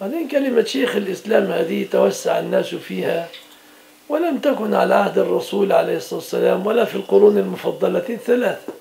بعدين كلمة شيخ الإسلام هذه توسع الناس فيها، ولم تكن على عهد الرسول عليه الصلاة والسلام ولا في القرون المفضلة الثلاثة.